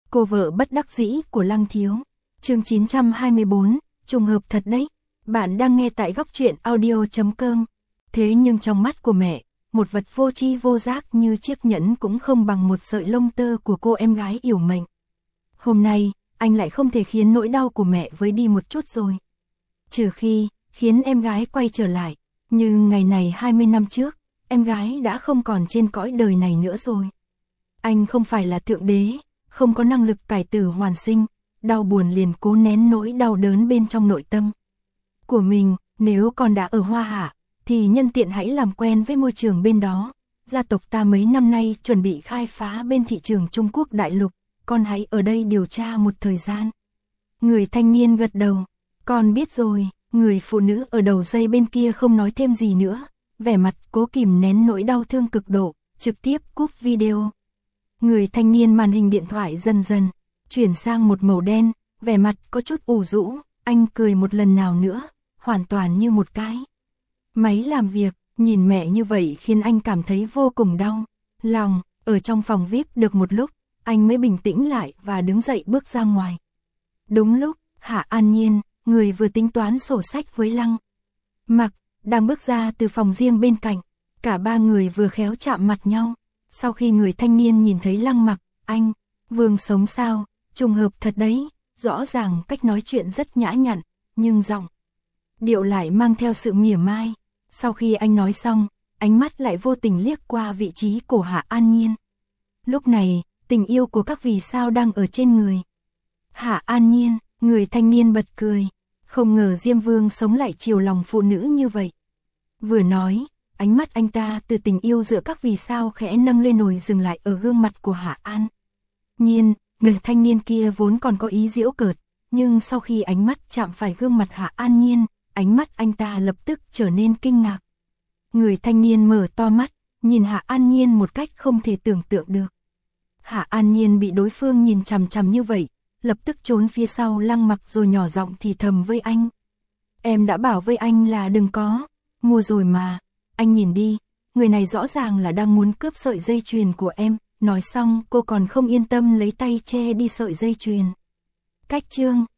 Cô vợ bất đắc dĩ của Lăng Thiếu. Chương 924, trùng hợp thật đấy. Bạn đang nghe tại góc truyện audio.com. Thế nhưng trong mắt của mẹ, một vật vô tri vô giác như chiếc nhẫn cũng không bằng một sợi lông tơ của cô em gái yểu mệnh. Hôm nay, anh lại không thể khiến nỗi đau của mẹ vơi đi một chút rồi. Trừ khi, khiến em gái quay trở lại. Nhưng ngày này 20 năm trước, em gái đã không còn trên cõi đời này nữa rồi. Anh không phải là thượng đế, không có năng lực cải tử hoàn sinh, đau buồn liền cố nén nỗi đau đớn bên trong nội tâm của mình. Nếu còn đã ở Hoa Hạ, thì nhân tiện hãy làm quen với môi trường bên đó. Gia tộc ta mấy năm nay chuẩn bị khai phá bên thị trường Trung Quốc đại lục, con hãy ở đây điều tra một thời gian. Người thanh niên gật đầu, con biết rồi. Người phụ nữ ở đầu dây bên kia không nói thêm gì nữa, vẻ mặt cố kìm nén nỗi đau thương cực độ, trực tiếp cúp video. Người thanh niên màn hình điện thoại dần dần chuyển sang một màu đen, vẻ mặt có chút ủ rũ, anh cười một lần nào nữa, hoàn toàn như một cái máy làm việc. Nhìn mẹ như vậy khiến anh cảm thấy vô cùng đau lòng. Ở trong phòng VIP được một lúc, anh mới bình tĩnh lại và đứng dậy bước ra ngoài. Đúng lúc, Hạ An Nhiên, người vừa tính toán sổ sách với Lăng Mặc, đang bước ra từ phòng riêng bên cạnh. Cả ba người vừa khéo chạm mặt nhau. Sau khi người thanh niên nhìn thấy Lăng Mặc, anh, Vương sống sao, trùng hợp thật đấy. Rõ ràng cách nói chuyện rất nhã nhặn, nhưng giọng điệu lại mang theo sự mỉa mai. Sau khi anh nói xong, ánh mắt lại vô tình liếc qua vị trí của Hạ An Nhiên. Lúc này, tình yêu của các vì sao đang ở trên người Hạ An Nhiên. Người thanh niên bật cười, không ngờ Diêm Vương sống lại chiều lòng phụ nữ như vậy. Vừa nói, ánh mắt anh ta từ tình yêu giữa các vì sao khẽ nâng lên nổi dừng lại ở gương mặt của Hạ An Nhiên. Người thanh niên kia vốn còn có ý giễu cợt, nhưng sau khi ánh mắt chạm phải gương mặt Hạ An Nhiên, ánh mắt anh ta lập tức trở nên kinh ngạc. Người thanh niên mở to mắt, nhìn Hạ An Nhiên một cách không thể tưởng tượng được. Hạ An Nhiên bị đối phương nhìn chằm chằm như vậy, lập tức trốn phía sau Lăng Mặc rồi nhỏ giọng thì thầm với anh. Em đã bảo với anh là đừng có mua rồi mà, anh nhìn đi, người này rõ ràng là đang muốn cướp sợi dây chuyền của em. Nói xong cô còn không yên tâm lấy tay che đi sợi dây chuyền. Cách chương